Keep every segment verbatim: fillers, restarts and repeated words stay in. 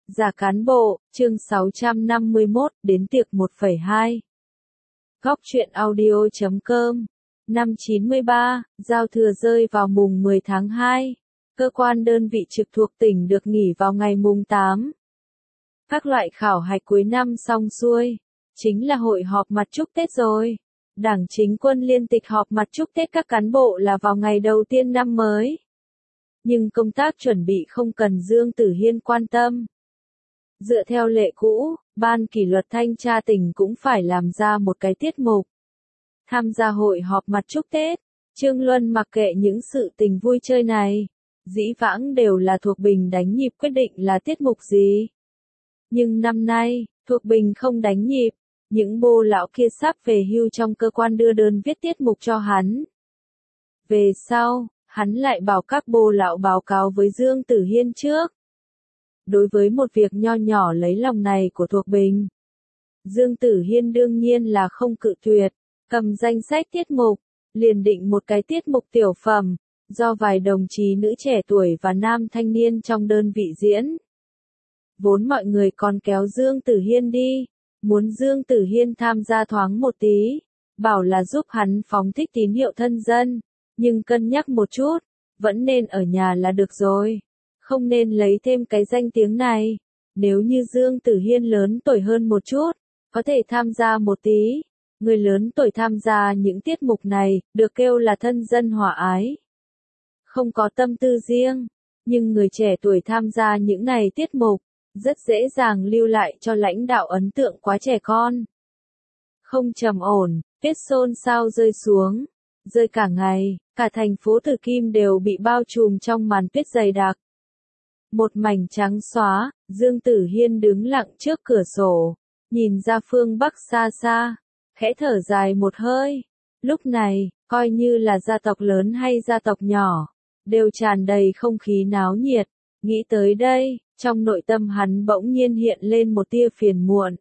Giả cán bộ, chương sáu trăm năm mươi mốt, đến tiệc một phẩy hai. Góc truyện audio chấm com. Năm chín mươi ba, giao thừa rơi vào mùng mười tháng hai. Cơ quan đơn vị trực thuộc tỉnh được nghỉ vào ngày mùng tám. Các loại khảo hạch cuối năm xong xuôi, chính là hội họp mặt chúc Tết rồi. Đảng Chính quân liên tịch họp mặt chúc Tết các cán bộ là vào ngày đầu tiên năm mới. Nhưng công tác chuẩn bị không cần Dương Tử Hiên quan tâm. Dựa theo lệ cũ, Ban kỷ luật thanh tra tỉnh cũng phải làm ra một cái tiết mục. Tham gia hội họp mặt chúc Tết, Trương Luân mặc kệ những sự tình vui chơi này. Dĩ vãng đều là Thuộc Bình đánh nhịp quyết định là tiết mục gì. Nhưng năm nay, Thuộc Bình không đánh nhịp, những bô lão kia sắp về hưu trong cơ quan đưa đơn viết tiết mục cho hắn. Về sau, hắn lại bảo các bô lão báo cáo với Dương Tử Hiên trước. Đối với một việc nho nhỏ lấy lòng này của Thuộc Bình, Dương Tử Hiên đương nhiên là không cự tuyệt, cầm danh sách tiết mục, liền định một cái tiết mục tiểu phẩm, do vài đồng chí nữ trẻ tuổi và nam thanh niên trong đơn vị diễn. Vốn mọi người còn kéo Dương Tử Hiên đi, muốn Dương Tử Hiên tham gia thoáng một tí, bảo là giúp hắn phóng thích tín hiệu thân dân, nhưng cân nhắc một chút, vẫn nên ở nhà là được rồi. Không nên lấy thêm cái danh tiếng này. Nếu như Dương Tử Hiên lớn tuổi hơn một chút, có thể tham gia một tí. Người lớn tuổi tham gia những tiết mục này, được kêu là thân dân hòa ái. Không có tâm tư riêng, nhưng người trẻ tuổi tham gia những này tiết mục, rất dễ dàng lưu lại cho lãnh đạo ấn tượng quá trẻ con. Không trầm ổn, tuyết xôn xao rơi xuống, rơi cả ngày, cả thành phố Từ Kim đều bị bao trùm trong màn tuyết dày đặc. Một mảnh trắng xóa, Dương Tử Hiên đứng lặng trước cửa sổ, nhìn ra phương Bắc xa xa, khẽ thở dài một hơi. Lúc này, coi như là gia tộc lớn hay gia tộc nhỏ, đều tràn đầy không khí náo nhiệt. Nghĩ tới đây, trong nội tâm hắn bỗng nhiên hiện lên một tia phiền muộn.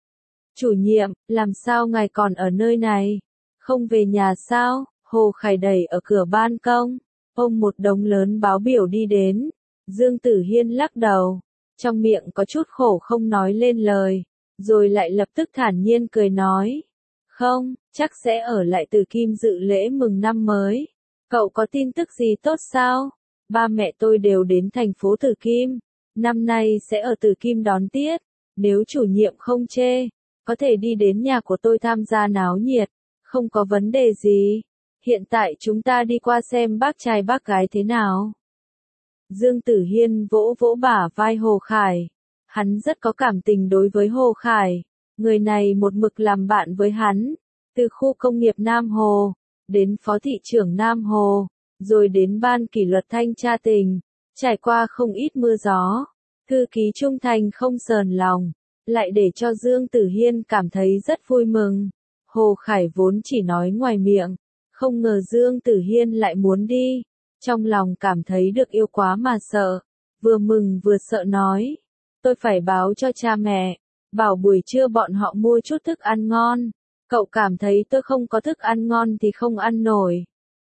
Chủ nhiệm, làm sao ngài còn ở nơi này? Không về nhà sao? Hồ Khải đẩy ở cửa ban công, ôm một đống lớn báo biểu đi đến. Dương Tử Hiên lắc đầu, trong miệng có chút khổ không nói lên lời, rồi lại lập tức thản nhiên cười nói. Không, chắc sẽ ở lại Từ Kim dự lễ mừng năm mới. Cậu có tin tức gì tốt sao? Ba mẹ tôi đều đến thành phố Từ Kim, năm nay sẽ ở Từ Kim đón Tiết. Nếu chủ nhiệm không chê, có thể đi đến nhà của tôi tham gia náo nhiệt, không có vấn đề gì. Hiện tại chúng ta đi qua xem bác trai bác gái thế nào. Dương Tử Hiên vỗ vỗ bả vai Hồ Khải. Hắn rất có cảm tình đối với Hồ Khải. Người này một mực làm bạn với hắn. Từ khu công nghiệp Nam Hồ, đến phó thị trưởng Nam Hồ, rồi đến ban kỷ luật thanh tra tỉnh. Trải qua không ít mưa gió. Thư ký trung thành không sờn lòng. Lại để cho Dương Tử Hiên cảm thấy rất vui mừng. Hồ Khải vốn chỉ nói ngoài miệng. Không ngờ Dương Tử Hiên lại muốn đi. Trong lòng cảm thấy được yêu quá mà sợ, vừa mừng vừa sợ nói, tôi phải báo cho cha mẹ, bảo buổi trưa bọn họ mua chút thức ăn ngon, cậu cảm thấy tôi không có thức ăn ngon thì không ăn nổi.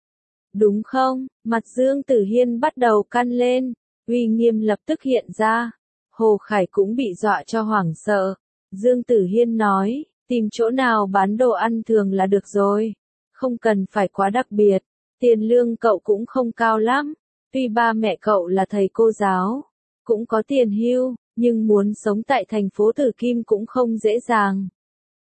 Đúng không? Mặt Dương Tử Hiên bắt đầu căng lên, uy nghiêm lập tức hiện ra, Hồ Khải cũng bị dọa cho hoảng sợ. Dương Tử Hiên nói, tìm chỗ nào bán đồ ăn thường là được rồi, không cần phải quá đặc biệt. Tiền lương cậu cũng không cao lắm, tuy ba mẹ cậu là thầy cô giáo, cũng có tiền hưu, nhưng muốn sống tại thành phố Từ Kim cũng không dễ dàng.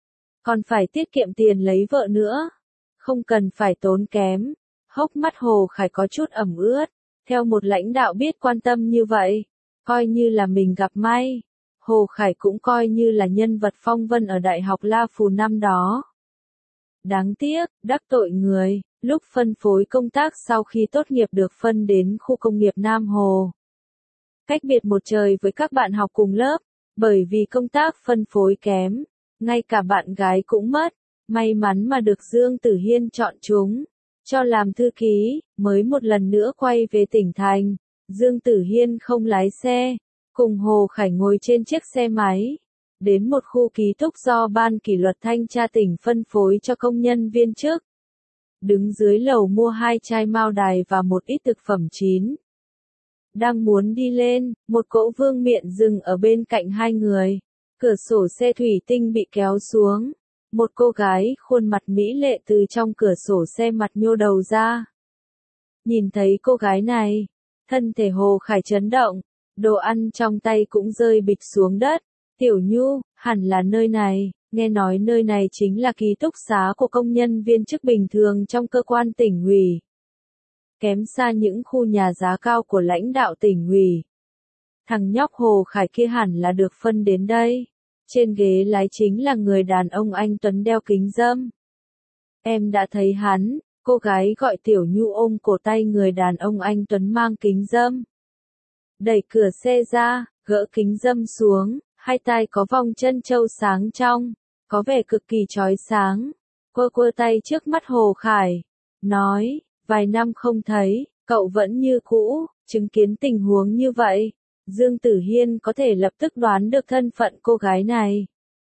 Còn phải tiết kiệm tiền lấy vợ nữa, không cần phải tốn kém. Hốc mắt Hồ Khải có chút ẩm ướt, theo một lãnh đạo biết quan tâm như vậy, coi như là mình gặp may. Hồ Khải cũng coi như là nhân vật phong vân ở Đại học La Phù năm đó. Đáng tiếc, đắc tội người. Lúc phân phối công tác sau khi tốt nghiệp được phân đến khu công nghiệp Nam Hồ. Cách biệt một trời với các bạn học cùng lớp, bởi vì công tác phân phối kém, ngay cả bạn gái cũng mất, may mắn mà được Dương Tử Hiên chọn chúng, cho làm thư ký, mới một lần nữa quay về tỉnh thành. Dương Tử Hiên không lái xe, cùng Hồ Khải ngồi trên chiếc xe máy, đến một khu ký túc do Ban kỷ luật thanh tra tỉnh phân phối cho công nhân viên chức. Đứng dưới lầu mua hai chai mao đài và một ít thực phẩm chín. Đang muốn đi lên, một cỗ vương miện dừng ở bên cạnh hai người. Cửa sổ xe thủy tinh bị kéo xuống. Một cô gái khuôn mặt mỹ lệ từ trong cửa sổ xe mặt nhô đầu ra. Nhìn thấy cô gái này, thân thể Hồ Khải chấn động, đồ ăn trong tay cũng rơi bịch xuống đất. Tiểu Nhu, hẳn là nơi này, nghe nói nơi này chính là ký túc xá của công nhân viên chức bình thường trong cơ quan tỉnh ủy. Kém xa những khu nhà giá cao của lãnh đạo tỉnh ủy. Thằng nhóc Hồ Khải kia hẳn là được phân đến đây. Trên ghế lái chính là người đàn ông anh Tuấn đeo kính râm. Em đã thấy hắn, cô gái gọi Tiểu Nhu ôm cổ tay người đàn ông anh Tuấn mang kính râm. Đẩy cửa xe ra, gỡ kính râm xuống, hai tay có vòng chân châu sáng trong, có vẻ cực kỳ chói sáng. Quơ quơ tay trước mắt Hồ Khải, nói, vài năm không thấy, cậu vẫn như cũ, chứng kiến tình huống như vậy. Dương Tử Hiên có thể lập tức đoán được thân phận cô gái này.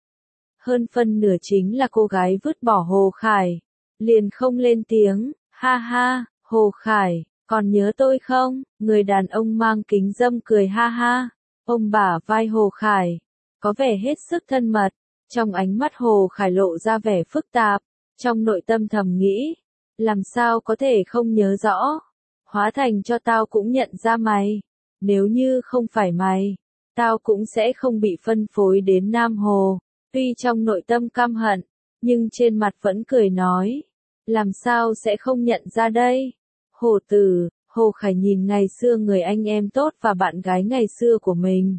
Hơn phân nửa chính là cô gái vứt bỏ Hồ Khải. Liền không lên tiếng, ha ha, Hồ Khải, còn nhớ tôi không? Người đàn ông mang kính râm cười ha ha, ôm bả vai Hồ Khải, có vẻ hết sức thân mật. Trong ánh mắt Hồ Khải lộ ra vẻ phức tạp, trong nội tâm thầm nghĩ, làm sao có thể không nhớ rõ? Hóa thành cho tao cũng nhận ra mày. Nếu như không phải mày, tao cũng sẽ không bị phân phối đến Nam Hồ. Tuy trong nội tâm căm hận, nhưng trên mặt vẫn cười nói, làm sao sẽ không nhận ra đây? Hồ Tử, Hồ Khải nhìn ngày xưa người anh em tốt và bạn gái ngày xưa của mình.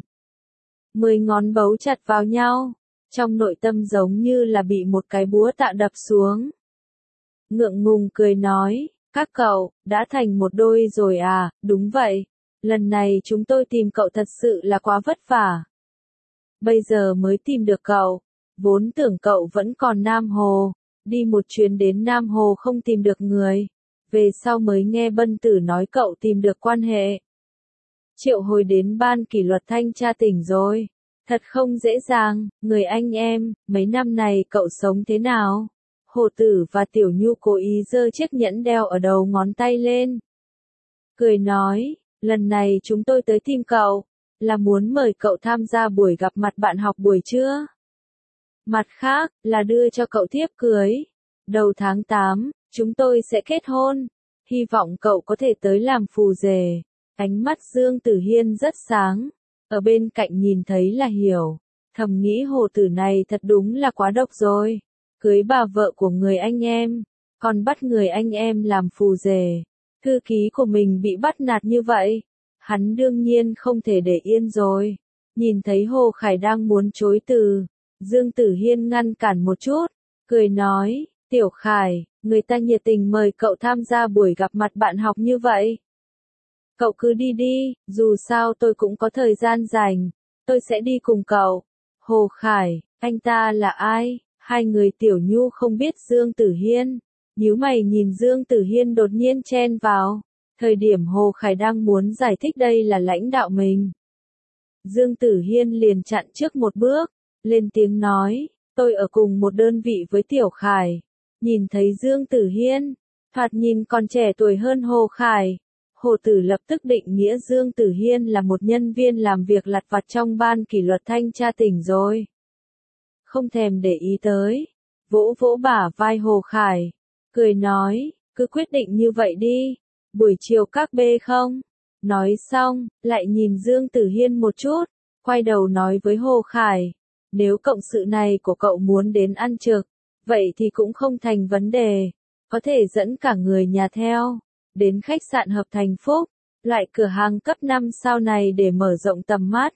Mười ngón bấu chặt vào nhau, trong nội tâm giống như là bị một cái búa tạ đập xuống. Ngượng ngùng cười nói, các cậu, đã thành một đôi rồi à? Đúng vậy. Lần này chúng tôi tìm cậu thật sự là quá vất vả. Bây giờ mới tìm được cậu, vốn tưởng cậu vẫn còn Nam Hồ, đi một chuyến đến Nam Hồ không tìm được người, về sau mới nghe Bân Tử nói cậu tìm được quan hệ. Triệu hồi đến ban kỷ luật thanh tra tỉnh rồi, thật không dễ dàng, người anh em, mấy năm này cậu sống thế nào? Hồ Tử và Tiểu Nhu cố ý giơ chiếc nhẫn đeo ở đầu ngón tay lên. Cười nói, lần này chúng tôi tới tìm cậu, là muốn mời cậu tham gia buổi gặp mặt bạn học buổi trưa. Mặt khác, là đưa cho cậu thiếp cưới. Đầu tháng tám, chúng tôi sẽ kết hôn. Hy vọng cậu có thể tới làm phù rể. Ánh mắt Dương Tử Hiên rất sáng. Ở bên cạnh nhìn thấy là hiểu. Thầm nghĩ Hồ Tử này thật đúng là quá độc rồi. Cưới bà vợ của người anh em, còn bắt người anh em làm phù rể. Thư ký của mình bị bắt nạt như vậy, hắn đương nhiên không thể để yên rồi. Nhìn thấy Hồ Khải đang muốn chối từ, Dương Tử Hiên ngăn cản một chút, cười nói, Tiểu Khải, người ta nhiệt tình mời cậu tham gia buổi gặp mặt bạn học như vậy. Cậu cứ đi đi, dù sao tôi cũng có thời gian rảnh, tôi sẽ đi cùng cậu. Hồ Khải, anh ta là ai? Hai người Tiểu Nhu không biết Dương Tử Hiên. Nhíu mày nhìn Dương Tử Hiên đột nhiên chen vào. Thời điểm Hồ Khải đang muốn giải thích đây là lãnh đạo mình. Dương Tử Hiên liền chặn trước một bước, lên tiếng nói, tôi ở cùng một đơn vị với Tiểu Khải. Nhìn thấy Dương Tử Hiên, thoạt nhìn còn trẻ tuổi hơn Hồ Khải. Hồ Tử lập tức định nghĩa Dương Tử Hiên là một nhân viên làm việc lặt vặt trong ban kỷ luật thanh tra tỉnh rồi. Không thèm để ý tới, vỗ vỗ bả vai Hồ Khải, cười nói, cứ quyết định như vậy đi, buổi chiều các bê không? Nói xong, lại nhìn Dương Tử Hiên một chút, quay đầu nói với Hồ Khải, nếu cộng sự này của cậu muốn đến ăn trực, vậy thì cũng không thành vấn đề, có thể dẫn cả người nhà theo, đến khách sạn Hợp Thành Phúc, loại cửa hàng cấp năm sao này để mở rộng tầm mắt.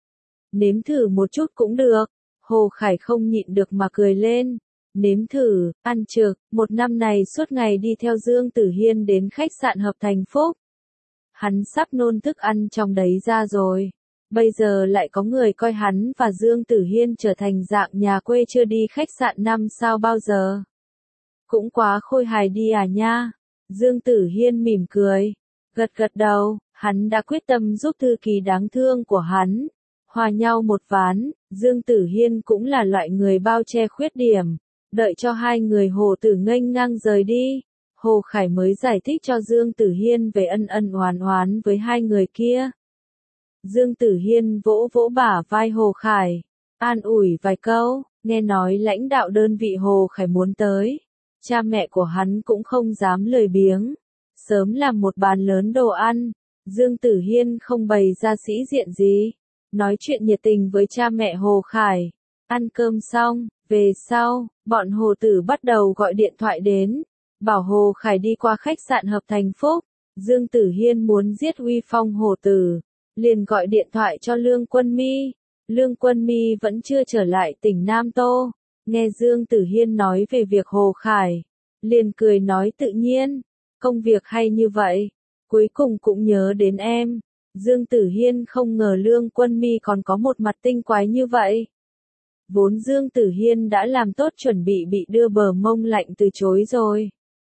Nếm thử một chút cũng được. Hồ Khải không nhịn được mà cười lên. Nếm thử, ăn trực, một năm này suốt ngày đi theo Dương Tử Hiên đến khách sạn Hợp Thành Phúc. Hắn sắp nôn thức ăn trong đấy ra rồi. Bây giờ lại có người coi hắn và Dương Tử Hiên trở thành dạng nhà quê chưa đi khách sạn năm sao bao giờ. Cũng quá khôi hài đi à nha. Dương Tử Hiên mỉm cười, gật gật đầu, hắn đã quyết tâm giúp thư ký đáng thương của hắn. Hòa nhau một ván, Dương Tử Hiên cũng là loại người bao che khuyết điểm. Đợi cho hai người Hồ Tử nghênh ngang rời đi, Hồ Khải mới giải thích cho Dương Tử Hiên về ân ân oán oán với hai người kia. Dương Tử Hiên vỗ vỗ bả vai Hồ Khải, an ủi vài câu, nghe nói lãnh đạo đơn vị Hồ Khải muốn tới. Cha mẹ của hắn cũng không dám lười biếng, sớm làm một bàn lớn đồ ăn. Dương Tử Hiên không bày ra sĩ diện gì, nói chuyện nhiệt tình với cha mẹ Hồ Khải. Ăn cơm xong, về sau, bọn Hồ Tử bắt đầu gọi điện thoại đến, bảo Hồ Khải đi qua khách sạn Hợp Thành Phúc. Dương Tử Hiên muốn giết uy phong Hồ Tử, liền gọi điện thoại cho Lương Quân Mi. Lương Quân Mi vẫn chưa trở lại tỉnh Nam Tô, nghe Dương Tử Hiên nói về việc Hồ Khải, liền cười nói tự nhiên, công việc hay như vậy, cuối cùng cũng nhớ đến em. Dương Tử Hiên không ngờ Lương Quân Mi còn có một mặt tinh quái như vậy. Vốn Dương Tử Hiên đã làm tốt chuẩn bị bị đưa bờ mông lạnh từ chối rồi.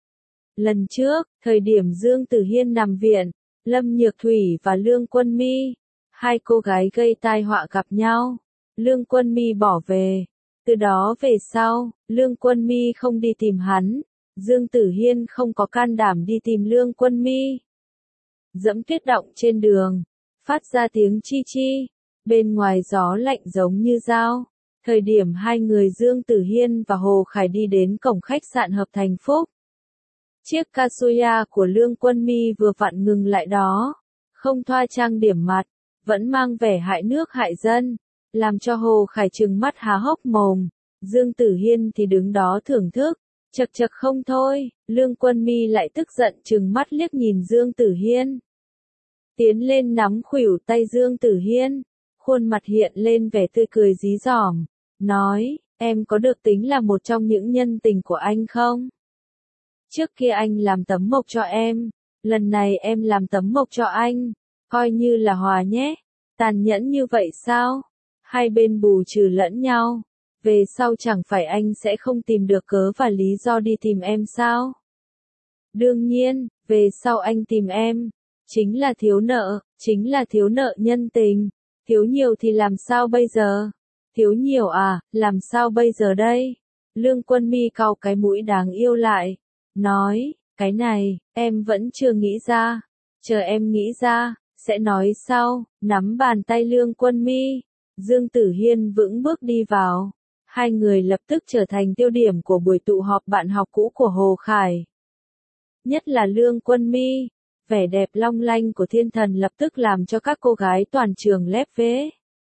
Lần trước, thời điểm Dương Tử Hiên nằm viện, Lâm Nhược Thủy và Lương Quân Mi, hai cô gái gây tai họa gặp nhau. Lương Quân Mi bỏ về. Từ đó về sau, Lương Quân Mi không đi tìm hắn. Dương Tử Hiên không có can đảm đi tìm Lương Quân Mi. Dẫm tuyết động trên đường, phát ra tiếng chi chi. Bên ngoài gió lạnh giống như dao. Thời điểm hai người Dương Tử Hiên và Hồ Khải đi đến cổng khách sạn Hợp Thành Phúc. Chiếc Kazuya của Lương Quân Mi vừa vặn ngừng lại đó. Không thoa trang điểm mặt, vẫn mang vẻ hại nước hại dân, làm cho Hồ Khải trừng mắt há hốc mồm. Dương Tử Hiên thì đứng đó thưởng thức, chật chật không thôi. Lương Quân Mi lại tức giận trừng mắt liếc nhìn Dương Tử Hiên. Tiến lên nắm khuỷu tay Dương Tử Hiên, khuôn mặt hiện lên vẻ tươi cười dí dỏm, nói, em có được tính là một trong những nhân tình của anh không? Trước kia anh làm tấm mộc cho em, lần này em làm tấm mộc cho anh, coi như là hòa nhé. Tàn nhẫn như vậy sao? Hai bên bù trừ lẫn nhau, về sau chẳng phải anh sẽ không tìm được cớ và lý do đi tìm em sao? Đương nhiên, về sau anh tìm em, chính là thiếu nợ, chính là thiếu nợ nhân tình. Thiếu nhiều thì làm sao bây giờ? Thiếu nhiều à, làm sao bây giờ đây? Lương Quân Mi cau cái mũi đáng yêu lại, nói, cái này, em vẫn chưa nghĩ ra, chờ em nghĩ ra, sẽ nói sau. Nắm bàn tay Lương Quân Mi, Dương Tử Hiên vững bước đi vào. Hai người lập tức trở thành tiêu điểm của buổi tụ họp bạn học cũ của Hồ Khải. Nhất là Lương Quân Mi, vẻ đẹp long lanh của thiên thần lập tức làm cho các cô gái toàn trường lép vế.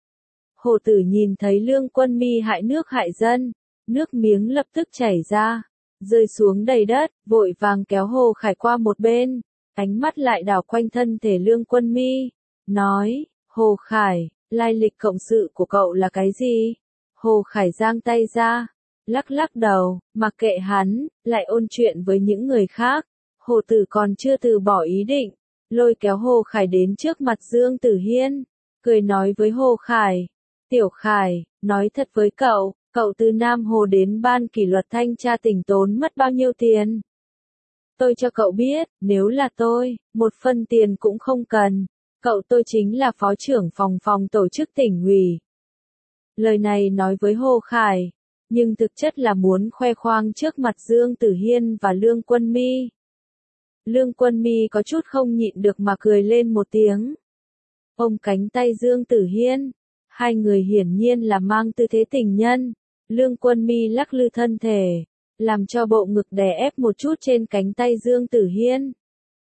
Hồ Tử nhìn thấy Lương Quân Mi hại nước hại dân, nước miếng lập tức chảy ra, rơi xuống đầy đất, vội vàng kéo Hồ Khải qua một bên, ánh mắt lại đảo quanh thân thể Lương Quân Mi, nói, Hồ Khải, lai lịch cộng sự của cậu là cái gì? Hồ Khải giang tay ra, lắc lắc đầu, mặc kệ hắn, lại ôn chuyện với những người khác. Hồ Tử còn chưa từ bỏ ý định, lôi kéo Hồ Khải đến trước mặt Dương Tử Hiên, cười nói với Hồ Khải, Tiểu Khải, nói thật với cậu, cậu từ Nam Hồ đến ban kỷ luật thanh tra tỉnh tốn mất bao nhiêu tiền? Tôi cho cậu biết, nếu là tôi, một phân tiền cũng không cần, cậu tôi chính là phó trưởng phòng phòng tổ chức tỉnh ủy. Lời này nói với Hồ Khải, nhưng thực chất là muốn khoe khoang trước mặt Dương Tử Hiên và Lương Quân Mi. Lương Quân Mi có chút không nhịn được mà cười lên một tiếng. Ôm cánh tay Dương Tử Hiên, hai người hiển nhiên là mang tư thế tình nhân. Lương Quân Mi lắc lư thân thể, làm cho bộ ngực đè ép một chút trên cánh tay Dương Tử Hiên.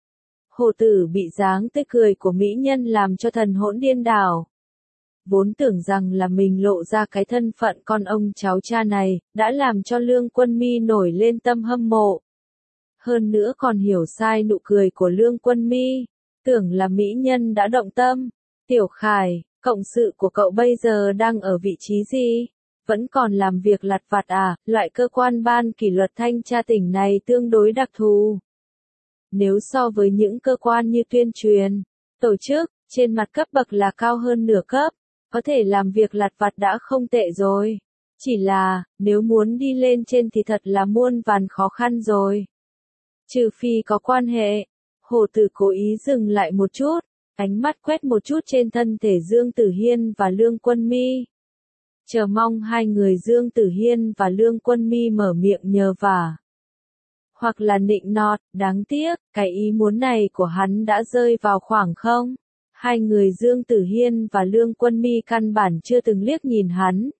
Hồ Tử bị dáng tươi cười của mỹ nhân làm cho thần hỗn điên đảo. Vốn tưởng rằng là mình lộ ra cái thân phận con ông cháu cha này, đã làm cho Lương Quân Mi nổi lên tâm hâm mộ. Hơn nữa còn hiểu sai nụ cười của Lương Quân Mi, tưởng là mỹ nhân đã động tâm. Tiểu Khải, cộng sự của cậu bây giờ đang ở vị trí gì? Vẫn còn làm việc lặt vặt à? Loại cơ quan ban kỷ luật thanh tra tỉnh này tương đối đặc thù. Nếu so với những cơ quan như tuyên truyền, tổ chức, trên mặt cấp bậc là cao hơn nửa cấp, có thể làm việc lặt vặt đã không tệ rồi. Chỉ là, nếu muốn đi lên trên thì thật là muôn vàn khó khăn rồi. Trừ phi có quan hệ. Hồ Tử cố ý dừng lại một chút, ánh mắt quét một chút trên thân thể Dương Tử Hiên và Lương Quân Mi. Chờ mong hai người Dương Tử Hiên và Lương Quân Mi mở miệng nhờ vả. hoặc là nịnh nọt, đáng tiếc, cái ý muốn này của hắn đã rơi vào khoảng không. Hai người Dương Tử Hiên và Lương Quân Mi căn bản chưa từng liếc nhìn hắn.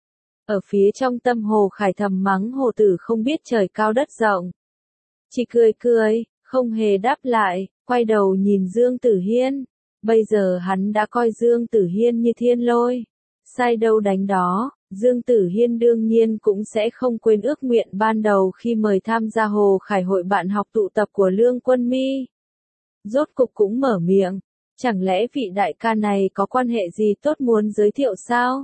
Ở phía trong tâm Hồ Khải thầm mắng Hồ Tử không biết trời cao đất rộng. Chỉ cười cười, không hề đáp lại, quay đầu nhìn Dương Tử Hiên. Bây giờ hắn đã coi Dương Tử Hiên như thiên lôi. Sai đâu đánh đó, Dương Tử Hiên đương nhiên cũng sẽ không quên ước nguyện ban đầu khi mời tham gia Hồ Khải hội bạn học tụ tập của Lương Quân Mi. Rốt cục cũng mở miệng, chẳng lẽ vị đại ca này có quan hệ gì tốt muốn giới thiệu sao?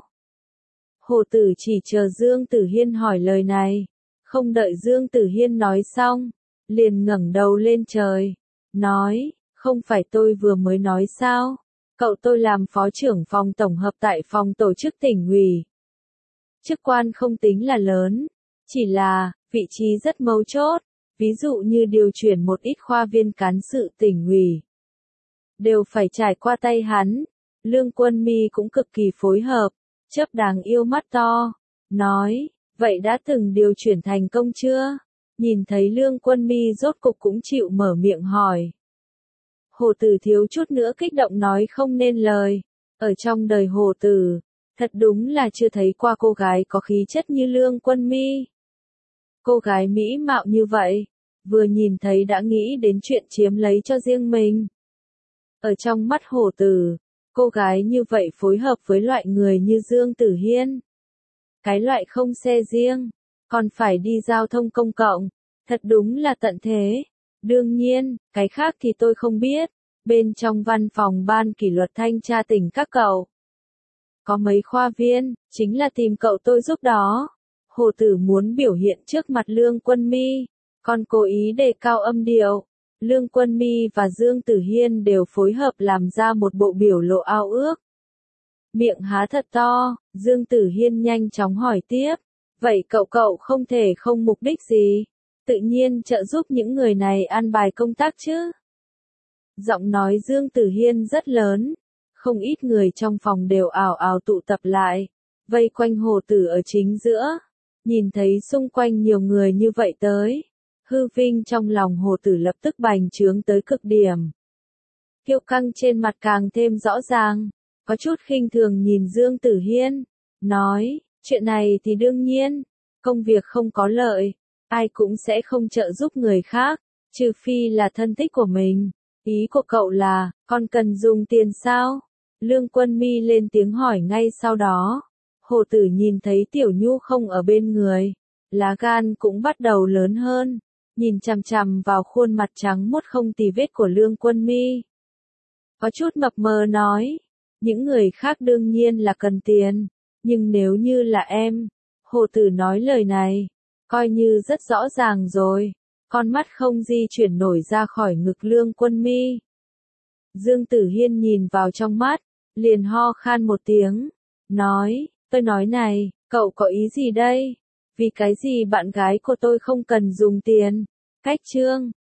Hồ Tử chỉ chờ Dương Tử Hiên hỏi lời này, không đợi Dương Tử Hiên nói xong, liền ngẩng đầu lên trời, nói, không phải tôi vừa mới nói sao? Cậu tôi làm phó trưởng phòng tổng hợp tại phòng tổ chức tỉnh ủy. Chức quan không tính là lớn, chỉ là, vị trí rất mấu chốt, ví dụ như điều chuyển một ít khoa viên cán sự tỉnh ủy. Đều phải trải qua tay hắn. Lương Quân Mi cũng cực kỳ phối hợp, chớp đáng yêu mắt to, nói, vậy đã từng điều chuyển thành công chưa? Nhìn thấy Lương Quân Mi rốt cục cũng chịu mở miệng hỏi. Hồ Tử thiếu chút nữa kích động nói không nên lời. Ở trong đời Hồ Tử, thật đúng là chưa thấy qua cô gái có khí chất như Lương Quân Mi. Cô gái mỹ mạo như vậy, vừa nhìn thấy đã nghĩ đến chuyện chiếm lấy cho riêng mình. Ở trong mắt Hồ Tử, cô gái như vậy phối hợp với loại người như Dương Tử Hiên. Cái loại không xe riêng, còn phải đi giao thông công cộng, thật đúng là tận thế. Đương nhiên, cái khác thì tôi không biết. Bên trong văn phòng ban kỷ luật thanh tra tỉnh các cậu có mấy khoa viên, chính là tìm cậu tôi giúp đó. Hồ Tử muốn biểu hiện trước mặt Lương Quân Mi, còn cố ý đề cao âm điệu. Lương Quân Mi và Dương Tử Hiên đều phối hợp làm ra một bộ biểu lộ ao ước. Miệng há thật to, Dương Tử Hiên nhanh chóng hỏi tiếp, vậy cậu cậu không thể không mục đích gì? Tự nhiên trợ giúp những người này an bài công tác chứ? Giọng nói Dương Tử Hiên rất lớn, không ít người trong phòng đều ào ào tụ tập lại, vây quanh Hồ Tử ở chính giữa, nhìn thấy xung quanh nhiều người như vậy tới, hư vinh trong lòng Hồ Tử lập tức bành trướng tới cực điểm. Kiêu căng trên mặt càng thêm rõ ràng, có chút khinh thường nhìn Dương Tử Hiên, nói, chuyện này thì đương nhiên, công việc không có lợi, ai cũng sẽ không trợ giúp người khác, trừ phi là thân thích của mình. Ý của cậu là, con cần dùng tiền sao? Lương Quân Mi lên tiếng hỏi ngay sau đó. Hồ Tử nhìn thấy Tiểu Nhu không ở bên người, lá gan cũng bắt đầu lớn hơn, nhìn chằm chằm vào khuôn mặt trắng muốt không tì vết của Lương Quân Mi. Có chút mập mờ nói, những người khác đương nhiên là cần tiền, nhưng nếu như là em, Hồ Tử nói lời này, coi như rất rõ ràng rồi. Con mắt không di chuyển nổi ra khỏi ngực Lương Quân Mi. Dương Tử Hiên nhìn vào trong mắt, liền ho khan một tiếng, nói, tôi nói này, cậu có ý gì đây? Vì cái gì bạn gái của tôi không cần dùng tiền? Cách trương,